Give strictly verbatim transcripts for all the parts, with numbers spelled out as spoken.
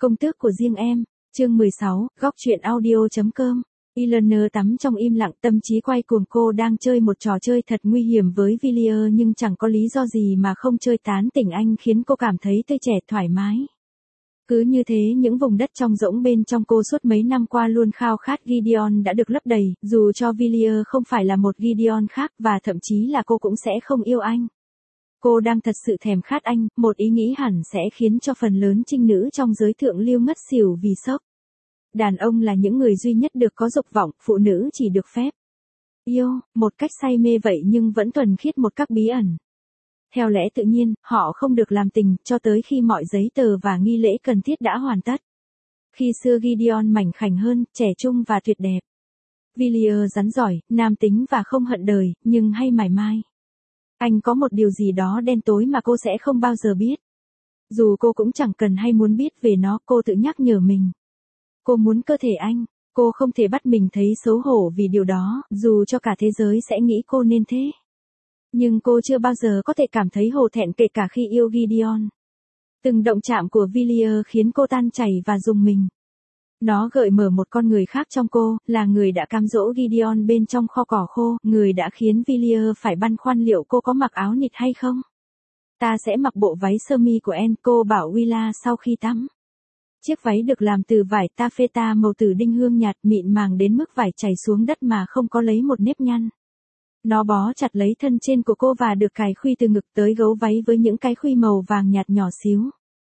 Công tước của riêng em, chương mười sáu, góc truyện audio.com. Eleanor tắm trong im lặng, tâm trí quay cuồng. Cô đang chơi một trò chơi thật nguy hiểm với Villiers nhưng chẳng có lý do gì mà không chơi tán tỉnh anh, khiến cô cảm thấy tươi trẻ thoải mái. Cứ như thế những vùng đất trống rỗng bên trong cô suốt mấy năm qua luôn khao khát Gideon đã được lấp đầy, dù cho Villiers không phải là một Gideon khác và thậm chí là cô cũng sẽ không yêu anh. Cô đang thật sự thèm khát anh, một ý nghĩ hẳn sẽ khiến cho phần lớn trinh nữ trong giới thượng lưu ngất xỉu vì sốc. Đàn ông là những người duy nhất được có dục vọng, phụ nữ chỉ được phép yêu, một cách say mê vậy nhưng vẫn thuần khiết một cách bí ẩn. Theo lẽ tự nhiên, họ không được làm tình, cho tới khi mọi giấy tờ và nghi lễ cần thiết đã hoàn tất. Khi xưa Gideon mảnh khảnh hơn, trẻ trung và tuyệt đẹp. Villiers rắn giỏi, nam tính và không hận đời, nhưng hay mải mai. Anh có một điều gì đó đen tối mà cô sẽ không bao giờ biết. Dù cô cũng chẳng cần hay muốn biết về nó, cô tự nhắc nhở mình. Cô muốn cơ thể anh, cô không thể bắt mình thấy xấu hổ vì điều đó, dù cho cả thế giới sẽ nghĩ cô nên thế. Nhưng cô chưa bao giờ có thể cảm thấy hổ thẹn kể cả khi yêu Gideon. Từng động chạm của Villiers khiến cô tan chảy và rùng mình. Nó gợi mở một con người khác trong cô, là người đã cám dỗ Gideon bên trong kho cỏ khô, người đã khiến Villiers phải băn khoăn liệu cô có mặc áo nịt hay không. Ta sẽ mặc bộ váy sơ mi của En, cô bảo Willa sau khi tắm. Chiếc váy được làm từ vải taffeta màu tử đinh hương nhạt, mịn màng đến mức vải chảy xuống đất mà không có lấy một nếp nhăn. Nó bó chặt lấy thân trên của cô và được cài khuy từ ngực tới gấu váy với những cái khuy màu vàng nhạt nhỏ xíu.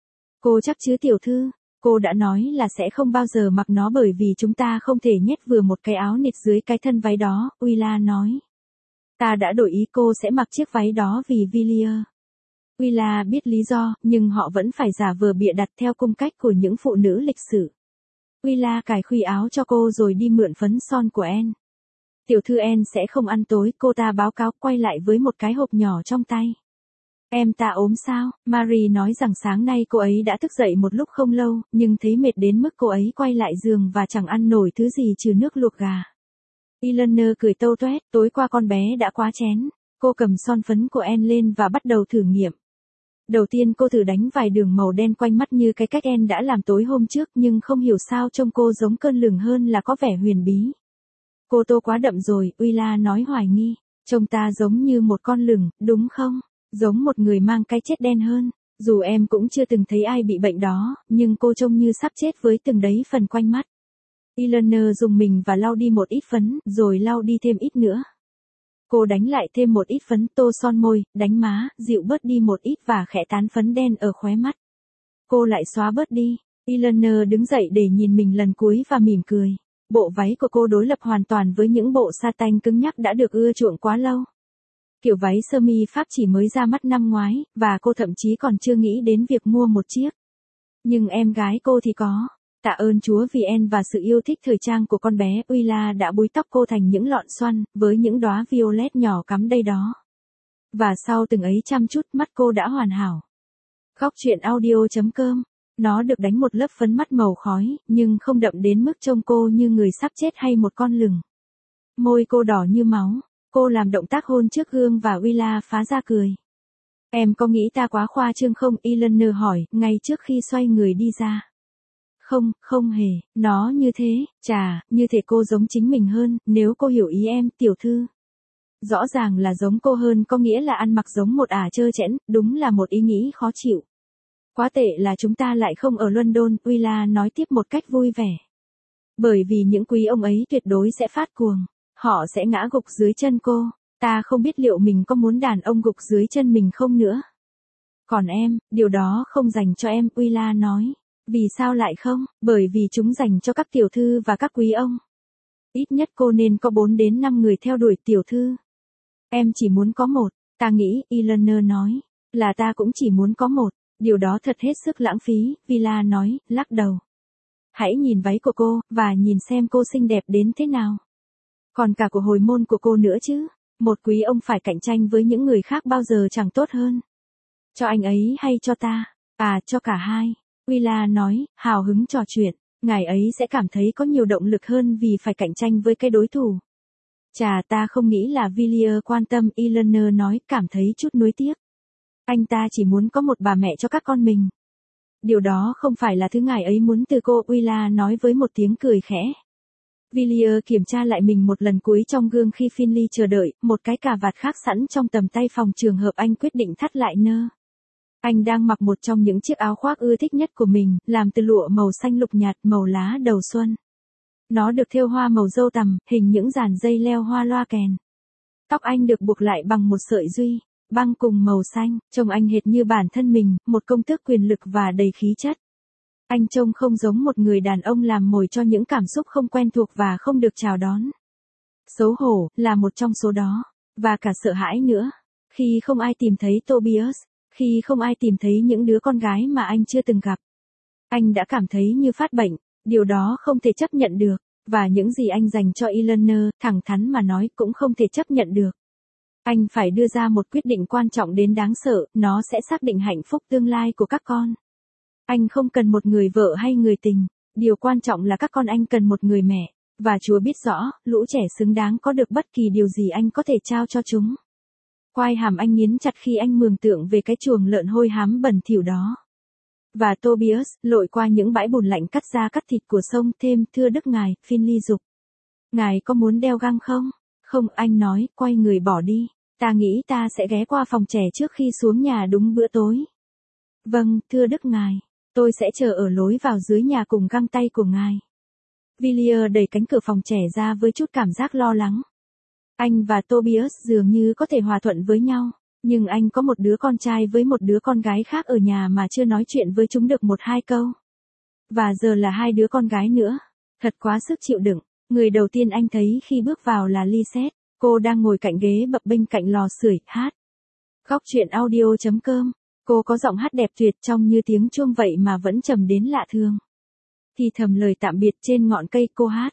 Cô chắc chứ tiểu thư, cô đã nói là sẽ không bao giờ mặc nó bởi vì chúng ta không thể nhét vừa một cái áo nịt dưới cái thân váy đó, Willa nói. Ta đã đổi ý, cô sẽ mặc chiếc váy đó vì Villiers. Willa biết lý do, nhưng họ vẫn phải giả vờ bịa đặt theo cung cách của những phụ nữ lịch sử. Willa cài khuy áo cho cô rồi đi mượn phấn son của En. Tiểu thư En sẽ không ăn tối, cô ta báo cáo, quay lại với một cái hộp nhỏ trong tay. Em ta ốm sao? Marie nói rằng sáng nay cô ấy đã thức dậy một lúc không lâu, nhưng thấy mệt đến mức cô ấy quay lại giường và chẳng ăn nổi thứ gì trừ nước luộc gà. Eleanor cười tâu toét, tối qua con bé đã quá chén. Cô cầm son phấn của En lên và bắt đầu thử nghiệm. Đầu tiên cô thử đánh vài đường màu đen quanh mắt như cái cách En đã làm tối hôm trước, nhưng không hiểu sao trông cô giống cơn lửng hơn là có vẻ huyền bí. Cô tô quá đậm rồi, Willa nói hoài nghi. Trông ta giống như một con lửng, đúng không? Giống một người mang cái chết đen hơn. Dù em cũng chưa từng thấy ai bị bệnh đó, nhưng cô trông như sắp chết với từng đấy phần quanh mắt. Eleanor dùng mình và lau đi một ít phấn, rồi lau đi thêm ít nữa. Cô đánh lại thêm một ít phấn, tô son môi, đánh má, dịu bớt đi một ít và khẽ tán phấn đen ở khóe mắt. Cô lại xóa bớt đi. Eleanor đứng dậy để nhìn mình lần cuối và mỉm cười. Bộ váy của cô đối lập hoàn toàn với những bộ sa tanh cứng nhắc đã được ưa chuộng quá lâu. Kiểu váy sơ mi Pháp chỉ mới ra mắt năm ngoái, và cô thậm chí còn chưa nghĩ đến việc mua một chiếc. Nhưng em gái cô thì có. Tạ ơn Chúa vì En và sự yêu thích thời trang của con bé, Willa đã búi tóc cô thành những lọn xoăn, với những đóa violet nhỏ cắm đây đó. Và sau từng ấy chăm chút, mắt cô đã hoàn hảo. Góc truyện audio.com. Nó được đánh một lớp phấn mắt màu khói, nhưng không đậm đến mức trông cô như người sắp chết hay một con lửng. Môi cô đỏ như máu. Cô làm động tác hôn trước gương và Willa phá ra cười. Em có nghĩ ta quá khoa trương không? Eleanor hỏi, ngay trước khi xoay người đi ra. Không, không hề, nó như thế, chà, như thể cô giống chính mình hơn, nếu cô hiểu ý em, tiểu thư. Rõ ràng là giống cô hơn có nghĩa là ăn mặc giống một ả trơ trẽn, đúng là một ý nghĩ khó chịu. Quá tệ là chúng ta lại không ở London, Willa nói tiếp một cách vui vẻ. Bởi vì những quý ông ấy tuyệt đối sẽ phát cuồng, họ sẽ ngã gục dưới chân cô, ta không biết liệu mình có muốn đàn ông gục dưới chân mình không nữa. Còn em, điều đó không dành cho em, Willa nói. Vì sao lại không? Bởi vì chúng dành cho các tiểu thư và các quý ông. Ít nhất cô nên có bốn đến năm người theo đuổi tiểu thư. Em chỉ muốn có một, ta nghĩ, Eleanor nói, là ta cũng chỉ muốn có một, điều đó thật hết sức lãng phí, Willa nói, lắc đầu. Hãy nhìn váy của cô, và nhìn xem cô xinh đẹp đến thế nào. Còn cả của hồi môn của cô nữa chứ, một quý ông phải cạnh tranh với những người khác bao giờ chẳng tốt hơn. Cho anh ấy hay cho ta? À, cho cả hai. Willa nói, hào hứng trò chuyện, ngài ấy sẽ cảm thấy có nhiều động lực hơn vì phải cạnh tranh với cái đối thủ. Chà, ta không nghĩ là Villiers quan tâm, Eleanor nói, cảm thấy chút nuối tiếc. Anh ta chỉ muốn có một bà mẹ cho các con mình. Điều đó không phải là thứ ngài ấy muốn từ cô, Willa nói với một tiếng cười khẽ. Villiers kiểm tra lại mình một lần cuối trong gương khi Finley chờ đợi, một cái cà vạt khác sẵn trong tầm tay phòng trường hợp anh quyết định thắt lại nơ. Anh đang mặc một trong những chiếc áo khoác ưa thích nhất của mình, làm từ lụa màu xanh lục nhạt, màu lá đầu xuân. Nó được thêu hoa màu dâu tằm, hình những dàn dây leo hoa loa kèn. Tóc anh được buộc lại bằng một sợi duy, băng cùng màu xanh, trông anh hệt như bản thân mình, một công tước quyền lực và đầy khí chất. Anh trông không giống một người đàn ông làm mồi cho những cảm xúc không quen thuộc và không được chào đón. Xấu hổ, là một trong số đó. Và cả sợ hãi nữa. Khi không ai tìm thấy Tobias, khi không ai tìm thấy những đứa con gái mà anh chưa từng gặp. Anh đã cảm thấy như phát bệnh, điều đó không thể chấp nhận được. Và những gì anh dành cho Eleanor, thẳng thắn mà nói, cũng không thể chấp nhận được. Anh phải đưa ra một quyết định quan trọng đến đáng sợ, nó sẽ xác định hạnh phúc tương lai của các con. Anh không cần một người vợ hay người tình, điều quan trọng là các con anh cần một người mẹ, và Chúa biết rõ, lũ trẻ xứng đáng có được bất kỳ điều gì anh có thể trao cho chúng. Quai hàm anh nghiến chặt khi anh mường tượng về cái chuồng lợn hôi hám bẩn thỉu đó. Và Tobias, lội qua những bãi bùn lạnh cắt da cắt thịt của sông, thêm, thưa đức ngài, Finley dục. Ngài có muốn đeo găng không? Không, anh nói, quay người bỏ đi. Ta nghĩ ta sẽ ghé qua phòng trẻ trước khi xuống nhà đúng bữa tối. Vâng, thưa đức ngài. Tôi sẽ chờ ở lối vào dưới nhà cùng găng tay của ngài. Villiers đẩy cánh cửa phòng trẻ ra với chút cảm giác lo lắng. Anh và Tobias dường như có thể hòa thuận với nhau, nhưng anh có một đứa con trai với một đứa con gái khác ở nhà mà chưa nói chuyện với chúng được một hai câu. Và giờ là hai đứa con gái nữa. Thật quá sức chịu đựng. Người đầu tiên anh thấy khi bước vào là Lisette. Cô đang ngồi cạnh ghế bập bênh cạnh lò sưởi, hát. Góc truyện audio chấm com. Cô có giọng hát đẹp tuyệt trông như tiếng chuông vậy mà vẫn trầm đến lạ thường. Thì thầm lời tạm biệt trên ngọn cây cô hát.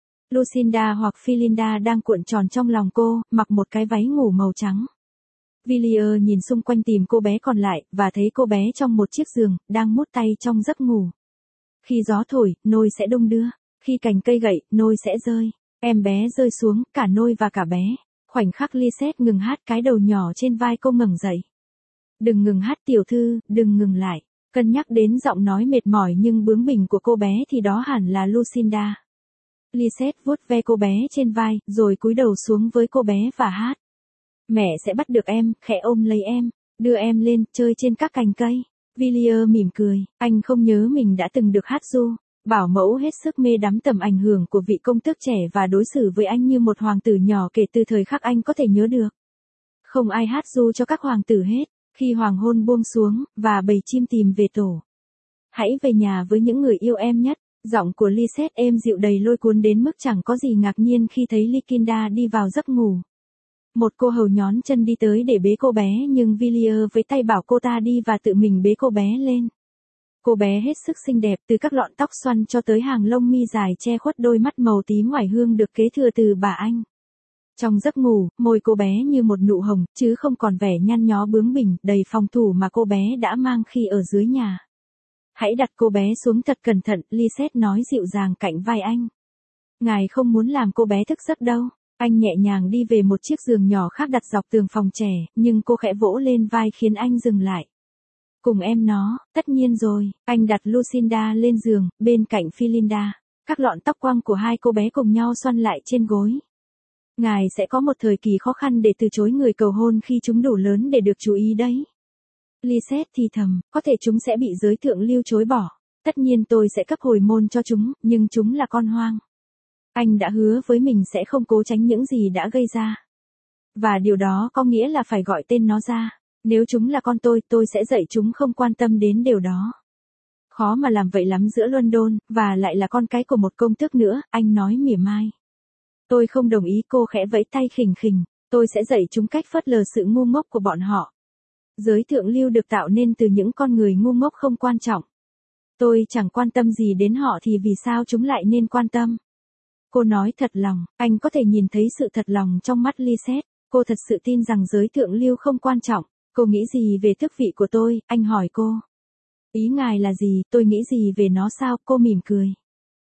Lucinda hoặc Philinda đang cuộn tròn trong lòng cô, mặc một cái váy ngủ màu trắng. Villiers nhìn xung quanh tìm cô bé còn lại, và thấy cô bé trong một chiếc giường, đang mút tay trong giấc ngủ. Khi gió thổi, nôi sẽ đung đưa. Khi cành cây gậy, nôi sẽ rơi. Em bé rơi xuống, cả nôi và cả bé. Khoảnh khắc Lisette ngừng hát, cái đầu nhỏ trên vai cô ngẩng dậy. Đừng ngừng hát tiểu thư, đừng ngừng lại. Cân nhắc đến giọng nói mệt mỏi nhưng bướng bỉnh của cô bé thì đó hẳn là Lucinda. Lisette vuốt ve cô bé trên vai, rồi cúi đầu xuống với cô bé và hát. Mẹ sẽ bắt được em, khẽ ôm lấy em, đưa em lên, chơi trên các cành cây. Villiers mỉm cười, anh không nhớ mình đã từng được hát ru. Bảo mẫu hết sức mê đắm tầm ảnh hưởng của vị công tước trẻ và đối xử với anh như một hoàng tử nhỏ kể từ thời khắc anh có thể nhớ được. Không ai hát ru cho các hoàng tử hết. Khi hoàng hôn buông xuống, và bầy chim tìm về tổ. Hãy về nhà với những người yêu em nhất. Giọng của Lisette êm dịu đầy lôi cuốn đến mức chẳng có gì ngạc nhiên khi thấy Lycinda đi vào giấc ngủ. Một cô hầu nhón chân đi tới để bế cô bé nhưng Villiers với tay bảo cô ta đi và tự mình bế cô bé lên. Cô bé hết sức xinh đẹp từ các lọn tóc xoăn cho tới hàng lông mi dài che khuất đôi mắt màu tím ngoải hương được kế thừa từ bà anh. Trong giấc ngủ, môi cô bé như một nụ hồng, chứ không còn vẻ nhăn nhó bướng bỉnh, đầy phòng thủ mà cô bé đã mang khi ở dưới nhà. Hãy đặt cô bé xuống thật cẩn thận, Lisette nói dịu dàng cạnh vai anh. Ngài không muốn làm cô bé thức giấc đâu. Anh nhẹ nhàng đi về một chiếc giường nhỏ khác đặt dọc tường phòng trẻ, nhưng cô khẽ vỗ lên vai khiến anh dừng lại. Cùng em nó, tất nhiên rồi, anh đặt Lucinda lên giường, bên cạnh Philinda. Các lọn tóc quăng của hai cô bé cùng nhau xoăn lại trên gối. Ngài sẽ có một thời kỳ khó khăn để từ chối người cầu hôn khi chúng đủ lớn để được chú ý đấy. Lisette thì thầm, có thể chúng sẽ bị giới thượng lưu chối bỏ. Tất nhiên tôi sẽ cấp hồi môn cho chúng, nhưng chúng là con hoang. Anh đã hứa với mình sẽ không cố tránh những gì đã gây ra. Và điều đó có nghĩa là phải gọi tên nó ra. Nếu chúng là con tôi, tôi sẽ dạy chúng không quan tâm đến điều đó. Khó mà làm vậy lắm giữa London, và lại là con cái của một công tước nữa, anh nói mỉa mai. Tôi không đồng ý, cô khẽ vẫy tay khỉnh khỉnh. Tôi sẽ dạy chúng cách phớt lờ sự ngu ngốc của bọn họ. Giới thượng lưu được tạo nên từ những con người ngu ngốc không quan trọng. Tôi chẳng quan tâm gì đến họ thì vì sao chúng lại nên quan tâm. Cô nói thật lòng, anh có thể nhìn thấy sự thật lòng trong mắt Lisette. Cô thật sự tin rằng giới thượng lưu không quan trọng. Cô nghĩ gì về tước vị của tôi, anh hỏi cô. Ý ngài là gì, tôi nghĩ gì về nó sao, cô mỉm cười.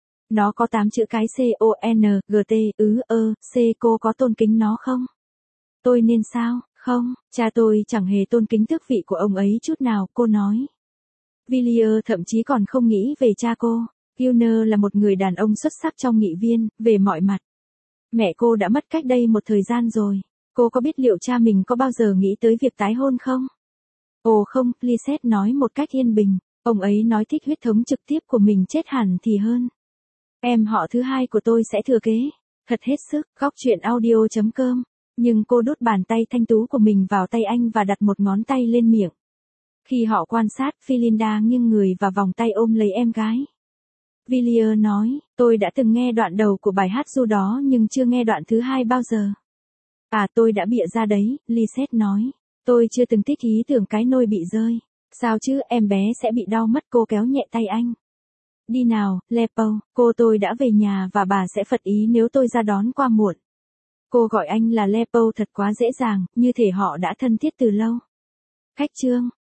Nó có tám chữ cái C-O-N, G-T, ứ, ơ, C, cô có tôn kính nó không? Tôi nên sao? Không, cha tôi chẳng hề tôn kính tước vị của ông ấy chút nào, cô nói. Villiers thậm chí còn không nghĩ về cha cô. Gilner là một người đàn ông xuất sắc trong nghị viên, về mọi mặt. Mẹ cô đã mất cách đây một thời gian rồi. Cô có biết liệu cha mình có bao giờ nghĩ tới việc tái hôn không? Ồ không, Lisette nói một cách yên bình. Ông ấy nói thích huyết thống trực tiếp của mình chết hẳn thì hơn. Em họ thứ hai của tôi sẽ thừa kế. Thật hết sức, góc chuyện audio chấm com. Nhưng cô đút bàn tay thanh tú của mình vào tay anh và đặt một ngón tay lên miệng. Khi họ quan sát, Philinda nghiêng người và vòng tay ôm lấy em gái. Villiers nói, tôi đã từng nghe đoạn đầu của bài hát ru đó nhưng chưa nghe đoạn thứ hai bao giờ. À tôi đã bịa ra đấy, Lisette nói. Tôi chưa từng thích ý tưởng cái nôi bị rơi. Sao chứ, em bé sẽ bị đau mất, cô kéo nhẹ tay anh. Đi nào, Lepo, cô tôi đã về nhà và bà sẽ phật ý nếu tôi ra đón qua muộn. Cô gọi anh là Lepo thật quá dễ dàng, như thể họ đã thân thiết từ lâu. Khách trương.